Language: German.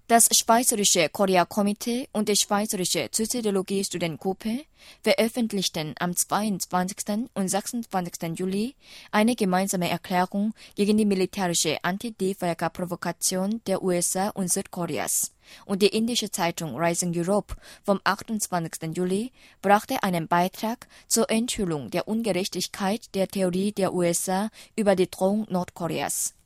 Das Schweizerische Korea-Komitee und die Schweizerische Soziologie-Studentengruppe veröffentlichten am 22. und 26. Juli eine gemeinsame Erklärung gegen die militärische Anti-D-Völkerprovokation der USA und Südkoreas. Und die indische Zeitung Rising Europe vom 28. Juli brachte einen Beitrag zur Enthüllung der Ungerechtigkeit der Theorie der USA über die Drohung Nordkoreas.